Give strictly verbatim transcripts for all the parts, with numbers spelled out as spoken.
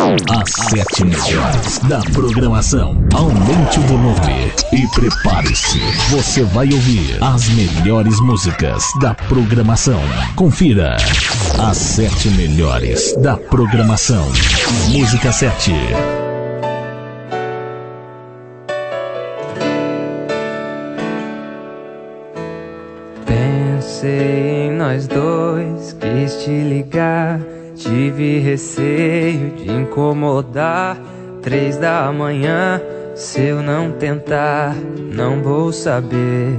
As sete melhores da programação. Aumente o volume e prepare-se. Você vai ouvir as melhores músicas da programação. Confira as sete melhores da programação. Música sete. Pensei em nós dois, quis te ligar. Tive receio de incomodar. Três da manhã, se eu não tentar, não vou saber.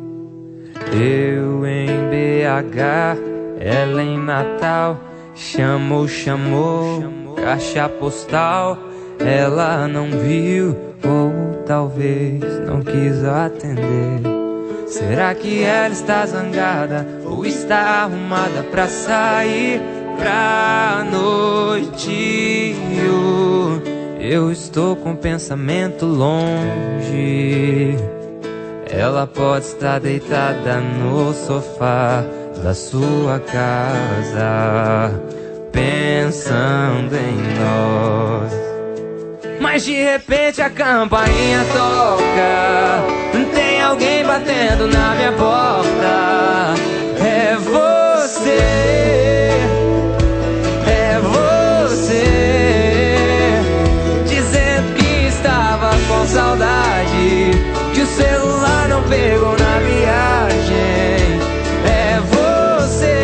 Eu em B H, ela em Natal. Chamou, chamou, caixa postal. Ela não viu, ou talvez não quis atender. Será que ela está zangada ou está arrumada pra sair pra noite? Eu estou com o pensamento longe. Ela pode estar deitada no sofá da sua casa, pensando em nós. Mas de repente a campainha toca. Tem alguém batendo na minha porta. É você, é você, dizendo que estava com saudade, que o celular não pegou na viagem. É você,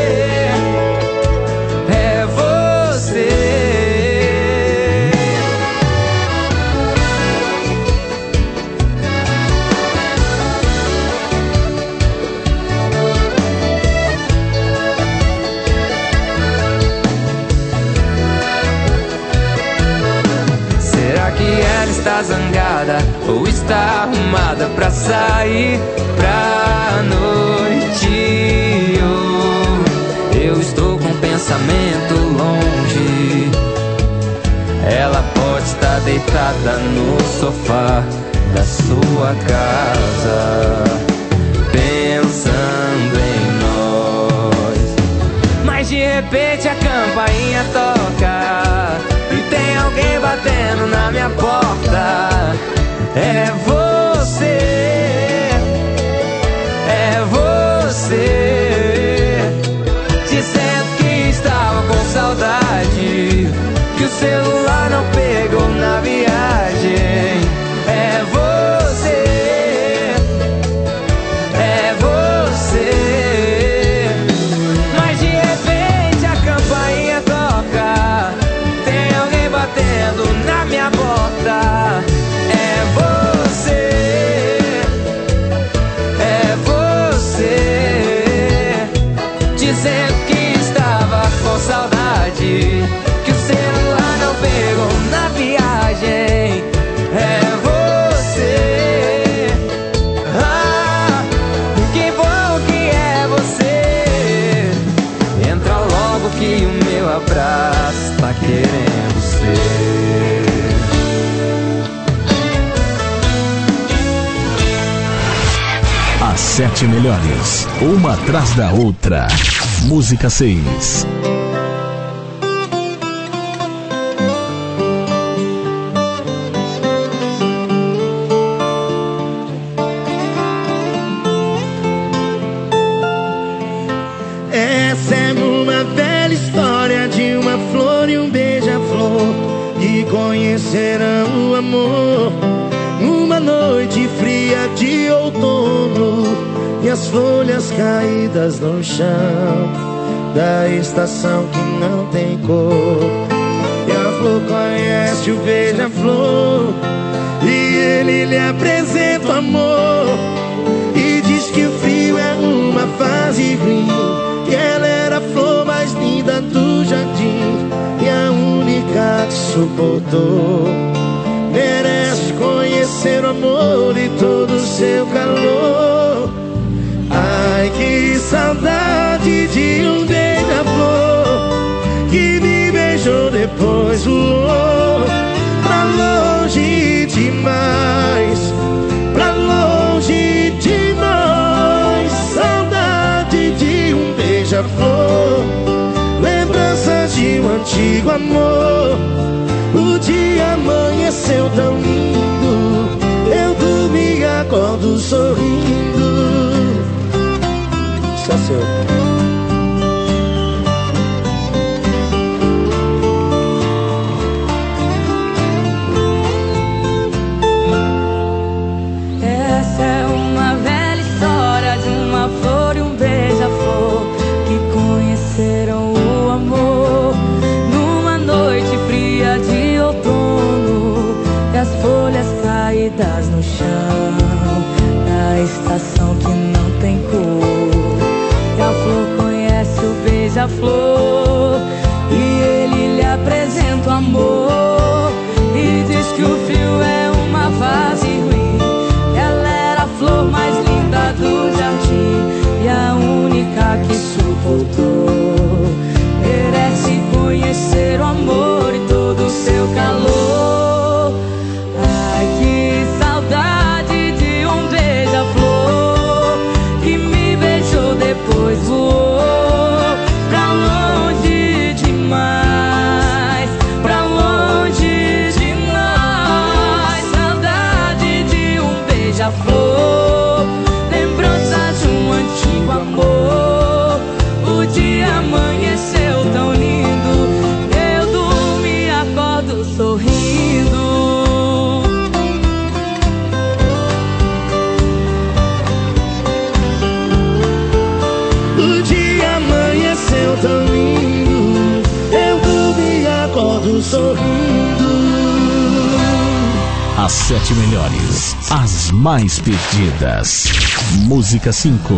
é você. Está zangada ou está arrumada pra sair pra noite? Oh, eu estou com o pensamento longe. Ela pode estar deitada no sofá da sua casa, pensando em nós. Mas de repente a campainha toca e tem alguém batendo na minha porta. É você, é você, dizendo que estava com saudade, que o celular não pegou na viagem. É você, é você. Mas de repente a campainha toca, tem alguém batendo na minha porta. É você, é você, dizendo que estava com saudade, que o celular não pegou na viagem. É você, ah, que bom que é você. Entra logo que o meu abraço tá querendo ser. As sete melhores, uma atrás da outra. Música seis. Essa é uma velha história de uma flor e um beija-flor que conheceram o amor numa noite fria de outono, e as folhas caídas no chão da estação que não tem cor. E a flor conhece o beija-flor e ele lhe apresenta o amor, e diz que o frio é uma fase ruim, que ela era a flor mais linda do jardim e a única que suportou. Merece conhecer o amor e todo o seu calor. Ai, que saudade de um beija-flor que me beijou depois voou pra longe demais, pra longe de nós. Saudade de um beija-flor, lembranças de um antigo amor. acordo sorrindo. Só seu. Essa é uma velha história de uma flor e um beija-flor que conheceram o amor numa noite fria de outono, e as folhas caídas no chão, na estação que não tem cor. E a flor conhece o beija-flor e ele lhe apresenta o amor e diz que o fio é uma vase ruim. Ela era a flor mais linda do jardim e a única que suportou. Merece conhecer o amor e todo o seu calor. Ai, que saudade de um beija-flor que me beijou, depois voou pra longe demais, pra longe de nós. Saudade de um beija-flor, lembrança de um antigo amor. O dia amanheceu tão lindo, eu durmo e acordo sorrindo. O dia amanheceu tão lindo, eu durmo e acordo sorrindo. As sete melhores, as mais pedidas. Música cinco.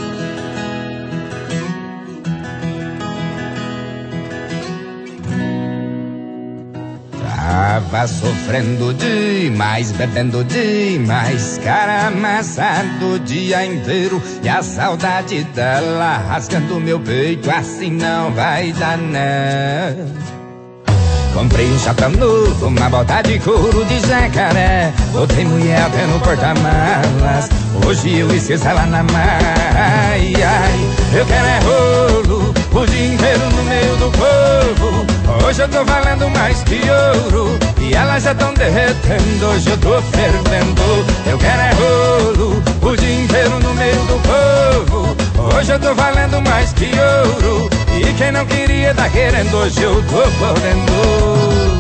Tava sofrendo demais, bebendo demais, cara amassado o dia inteiro, e a saudade dela rasgando meu peito, assim não vai dar não. Comprei um chapéu novo, uma bota de couro de jacaré, botei mulher até no porta-malas, hoje eu esqueço ela na mar. Ai, ai, eu quero é rolo, o dia inteiro no meio do povo. Hoje eu tô valendo mais que ouro, e elas já tão derretendo, hoje eu tô fervendo. Eu quero é rolo, o dia inteiro no meio do povo. Hoje eu tô valendo mais que ouro, e quem não queria tá querendo, hoje eu tô podendo.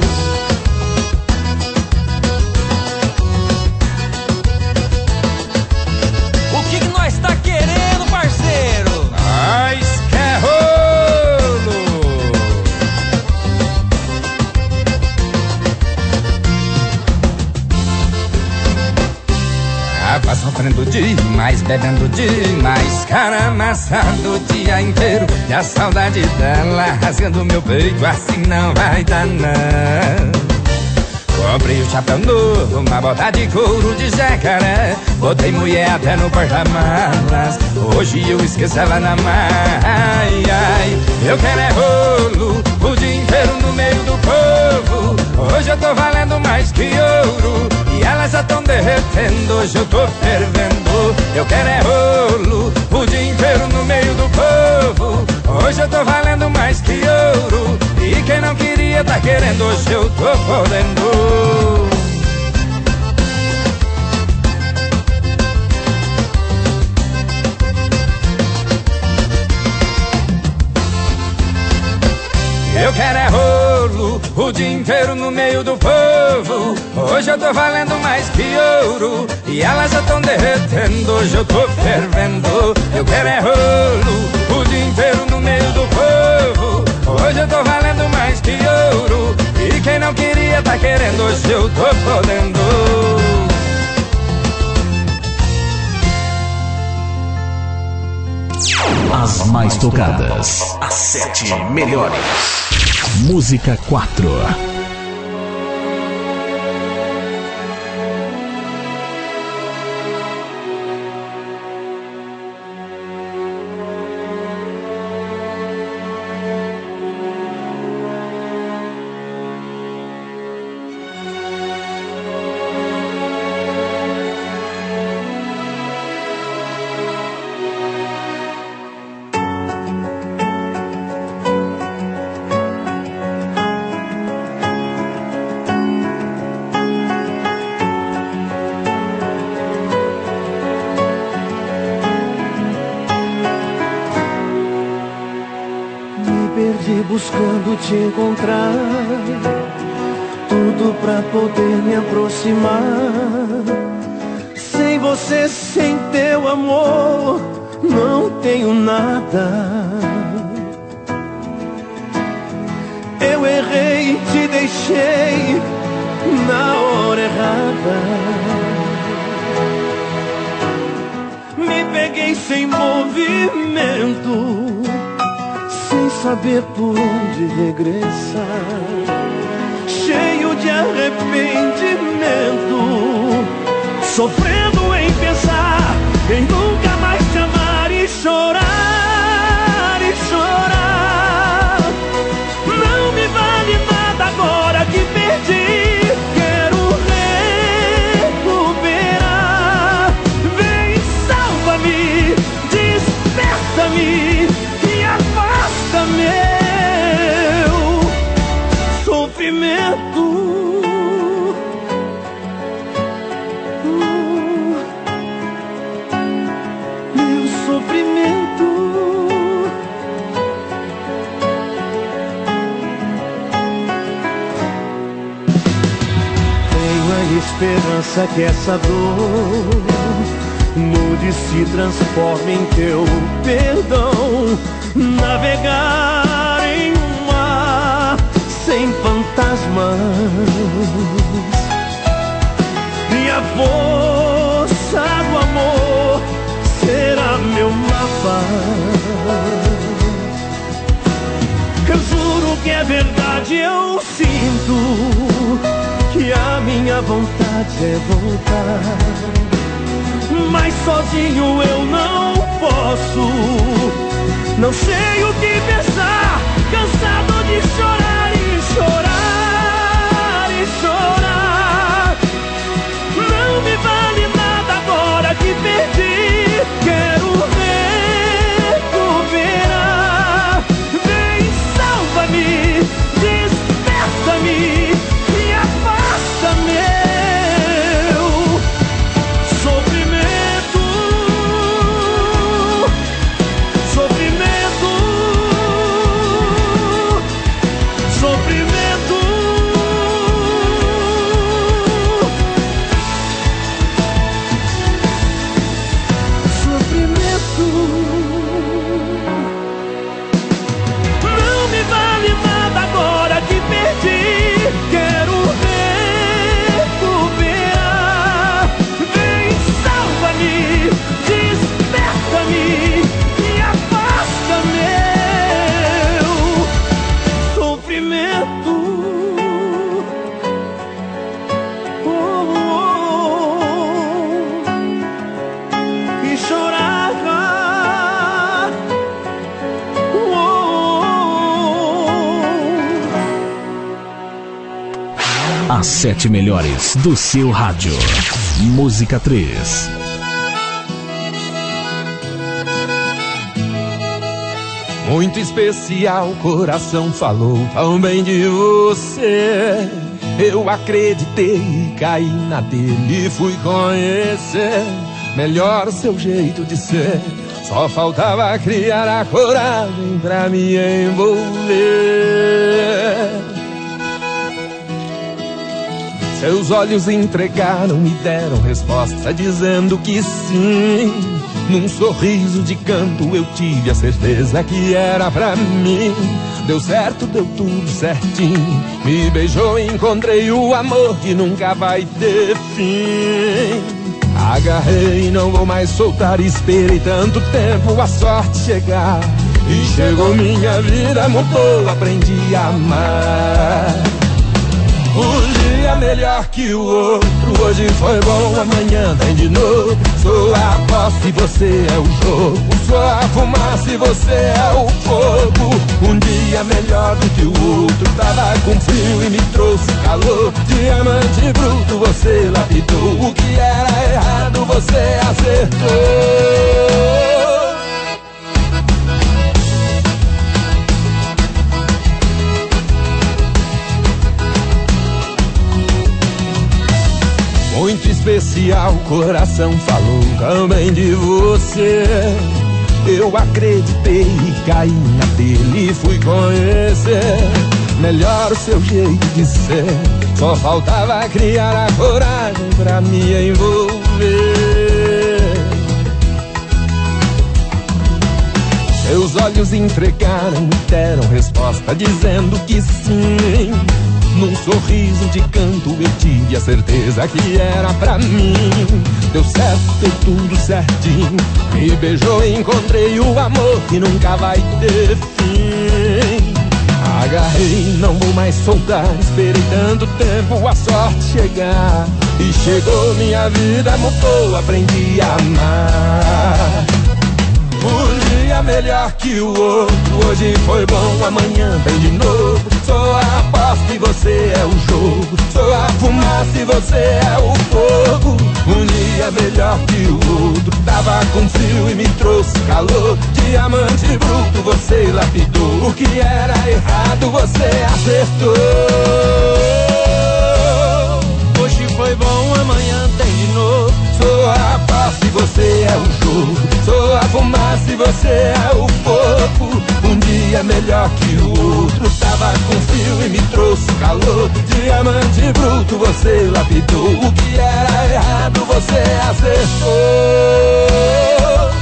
O que que nós tá querendo, parceiro? Nós quer rolo. Tava sofrendo demais, bebendo demais, cara amassado o dia inteiro, e a saudade dela rasgando meu peito, assim não vai dar não. Comprei um chapéu novo, uma bota de couro de jacaré, botei mulher até no porta-malas, hoje eu esqueço ela na mar. Ai, ai, eu quero é rolo, o dia inteiro no meio do povo. Hoje eu tô valendo mais que ouro, e elas já tão derretendo, hoje eu tô fervendo. Eu quero é rolo, o dia inteiro no meio do povo. Hoje eu tô valendo mais que ouro, e quem não queria tá querendo, hoje eu tô podendo. Eu quero é rolo, o dia inteiro no meio do povo. Hoje eu tô valendo mais que ouro, e elas já tão derretendo, hoje eu tô fervendo. Eu quero é rolo, o dia inteiro no meio do povo. Hoje eu tô valendo mais que ouro, e quem não queria tá querendo, hoje eu tô podendo. As mais tocadas, as sete melhores. Música quatro. buscando te encontrar, tudo pra poder me aproximar. Sem você, sem teu amor, não tenho nada. Eu errei, te deixei na hora errada. Me peguei sem movimento, sem saber por onde regressar, cheio de arrependimento, sofrendo em pensar em nunca mais te amar e chorar, e chorar. Não me vale nada agora que perdi, quero recuperar. Vem, salva-me, desperta-me e afasta meu sofrimento. Meu sofrimento. Tenho a esperança que essa dor mude e se transforme em teu perdão. Navegar em um mar sem fantasmas, e a força do amor será meu mapa. Eu juro que é verdade, eu sinto que a minha vontade é voltar, mas sozinho eu não posso. Não sei o que pensar, cansado de chorar e chorar e chorar. Não me vale nada agora que perdi, quero recuperar. Vem, salva-me, desperta-me e afasta meu sofrimento. Sofrimento, sofrimento. Sofrimento. Não me vale nada agora que perdi, quero recuperar. Vem, salva-me, desperta-me e afasta meu sofrimento. Oh, oh, oh. E chorar. Oh, oh, oh. As sete melhores do seu rádio. Música três. Muito especial, o coração falou tão bem de você. Eu acreditei e caí na dele e fui conhecer melhor o seu jeito de ser. Só faltava criar a coragem pra me envolver. Seus olhos entregaram, me deram resposta dizendo que sim. Num sorriso de canto eu tive a certeza que era pra mim. Deu certo, deu tudo certinho. Me beijou e encontrei o amor que nunca vai ter fim. Agarrei e não vou mais soltar, esperei tanto tempo a sorte chegar. E chegou minha vida, mudou, aprendi a amar. Um dia melhor que o outro, hoje foi bom, amanhã tem de novo. Sou a aposta e você é o jogo, sou a fumaça e você é o fogo. Um dia melhor do que o outro, tava com frio e me trouxe calor. Diamante bruto, você lapidou, o que era errado você acertou. Muito especial, o coração falou também de você. Eu acreditei e caí na dele e fui conhecer melhor o seu jeito de ser. Só faltava criar a coragem pra me envolver. Seus olhos entregaram e deram resposta dizendo que sim. Num sorriso de canto eu tive a certeza que era pra mim. Deu certo, deu tudo certinho. Me beijou e encontrei o amor que nunca vai ter fim. Agarrei, não vou mais soltar. Esperei tanto tempo a sorte chegar. E chegou, minha vida mudou, aprendi a amar. Um dia melhor que o outro, hoje foi bom, amanhã vem de novo. Sou a aposta e você é o jogo, sou a fumaça e você é o fogo. Um dia melhor que o outro, tava com frio e me trouxe calor. Diamante bruto, você lapidou, o que era errado você acertou. Hoje foi bom, amanhã tem de novo. Sou a aposta e você é o jogo, sou a fumaça e você é o fogo. Um dia melhor que o outro, tava com frio e me trouxe calor. Diamante bruto, você lapidou, o que era errado você acertou.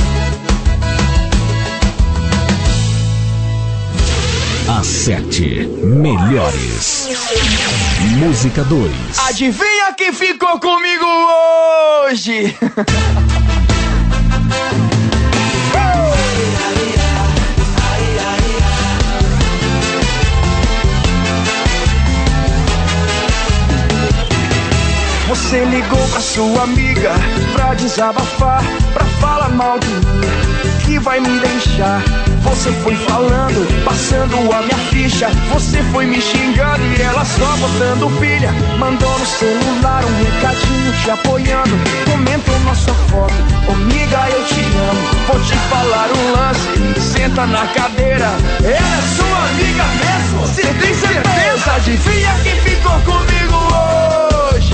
As sete melhores. Música dois. Adivinha quem ficou comigo hoje? Você ligou pra sua amiga pra desabafar, pra falar mal de mim, que vai me deixar. Você foi falando, passando a minha ficha. Você foi me xingando e ela só botando pilha. Mandou no celular um recadinho te apoiando. Comentou nossa foto, amiga eu te amo. Vou te falar um lance, senta na cadeira. Ela é sua amiga mesmo? Você tem certeza? Adivinha quem ficou comigo hoje?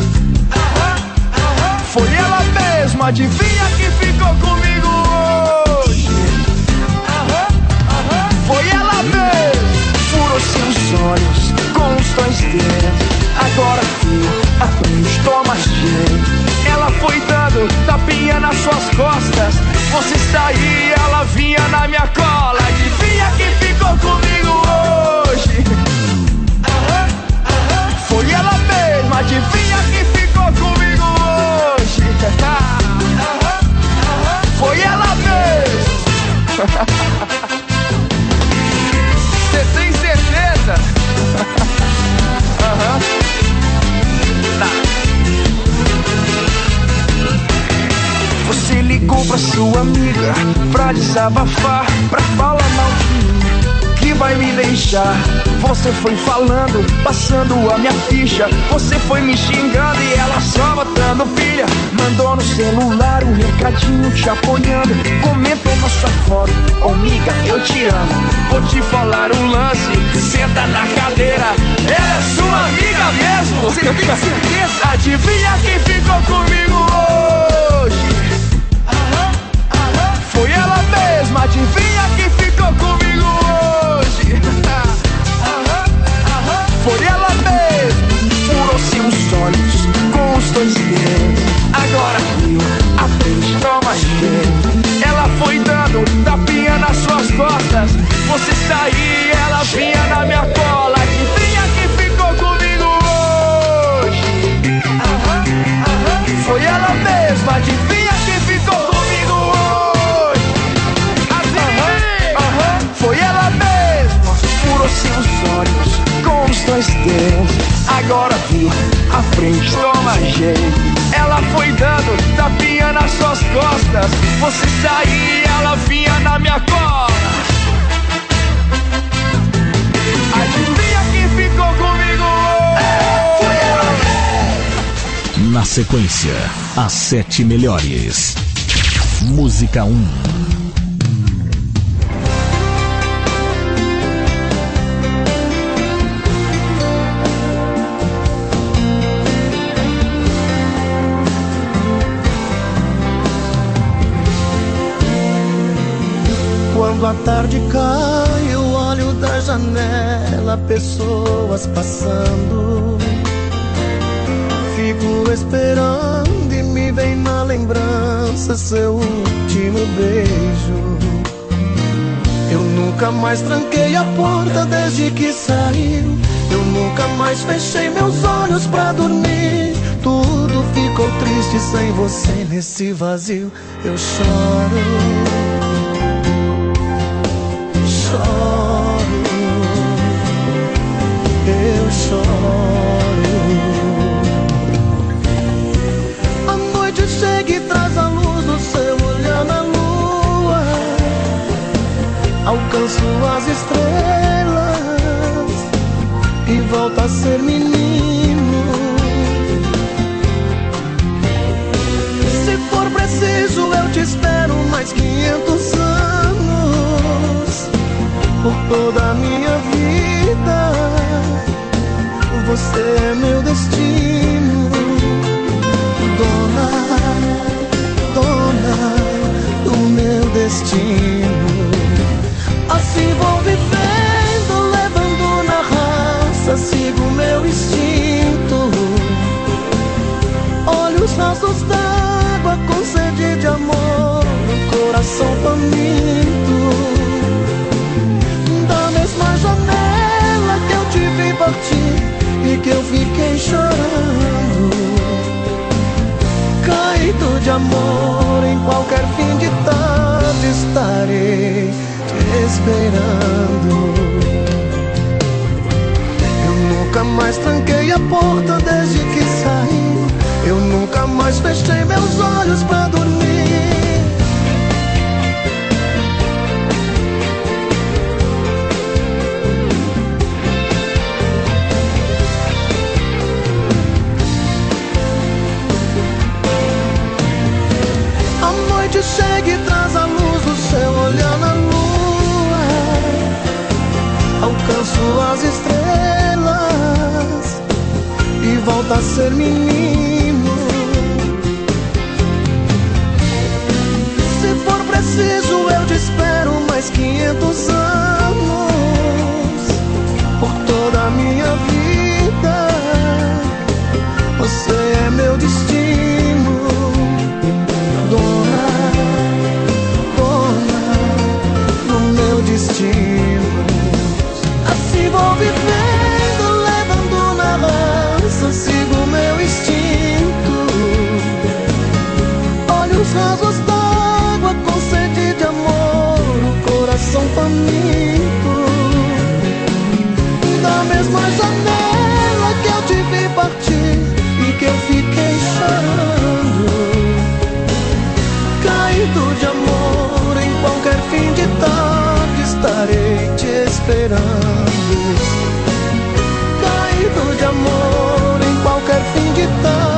Foi ela mesma, adivinha quem ficou comigo hoje? Foi ela mesma. Furou seus olhos com os dois dedos. Agora fio, aprende, toma jeito. Ela foi dando tapinha nas suas costas. Você saía, ela vinha na minha cola. Adivinha quem ficou comigo hoje? Foi ela mesma, adivinha quem ficou comigo hoje? Foi ela mesmo. Você tem certeza? Aham. Tá. Você ligou pra sua amiga pra desabafar, pra falar mal de mim, que vai me deixar. Você foi falando, passando a minha ficha. Você foi me xingando e ela só botando pilha. Mandou no celular um recadinho te apoiando. Comentou nossa foto, oh, amiga eu te amo. Vou te falar um lance, senta na cadeira. Ela é sua amiga mesmo? Você tem certeza? Adivinha quem ficou comigo hoje? Foi ela mesma, adivinha quem ficou comigo hoje? Foi ela mesmo. Furou seus olhos com os dois dedos. Agora viu, aprende, toma jeito. Ela foi dando tapinha nas suas costas. Você saía, ela vinha na minha cola. Adivinha quem ficou comigo hoje? Foi ela mesma, adivinha quem ficou comigo hoje? Adivinha? Foi ela mesma. Furou seus olhos com os dois dedos. Agora viu, aprende, toma jeito. Ela foi dando tapinha nas suas costas. Você saía, ela vinha na minha cola. Adivinha quem ficou comigo hoje? Na sequência, as sete melhores. Música um. a tarde cai, eu olho da janela, pessoas passando. Fico esperando e me vem na lembrança seu último beijo. Eu nunca mais tranquei a porta desde que saiu. Eu nunca mais fechei meus olhos pra dormir. Tudo ficou triste sem você nesse vazio. Eu choro, choro, eu choro. A noite chega e traz a luz do seu olhar na lua. Alcanço as estrelas e volto a ser menino. Se for preciso eu te espero mais quinhentos anos. Por toda a minha vida você é meu destino. Dona, dona do meu destino. Assim vou vivendo, levando na raça, sigo meu instinto. Olhos rasos d'água com sede de amor, coração faminto. Da mesma janela que eu te vi partir e que eu fiquei chorando, caído de amor, em qualquer fim de tarde estarei te esperando. Eu nunca mais tranquei a porta desde que saí. Eu nunca mais fechei meus olhos pra dormir. A noite chega e traz a luz do seu olhar na lua. Alcanço as estrelas e volto a ser menino. Se for preciso eu te espero mais quinhentos anos. Por toda a minha vida você é meu destino. Dona, dona do meu destino. Assim vou vivendo, levando na lança, sigo meu instinto. Olhos rasos d'água com sede de amor, coração faminto. Da mesma janela que eu te vi partir e que eu fiquei chorando, caído de amor, em qualquer fim de tarde estarei te esperando. Caído de amor, em qualquer fim de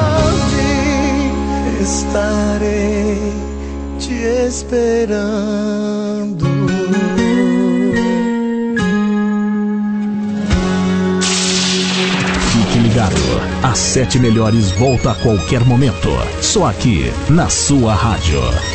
tarde estarei te esperando. Fique ligado, as sete melhores volta a qualquer momento. Só aqui na sua rádio.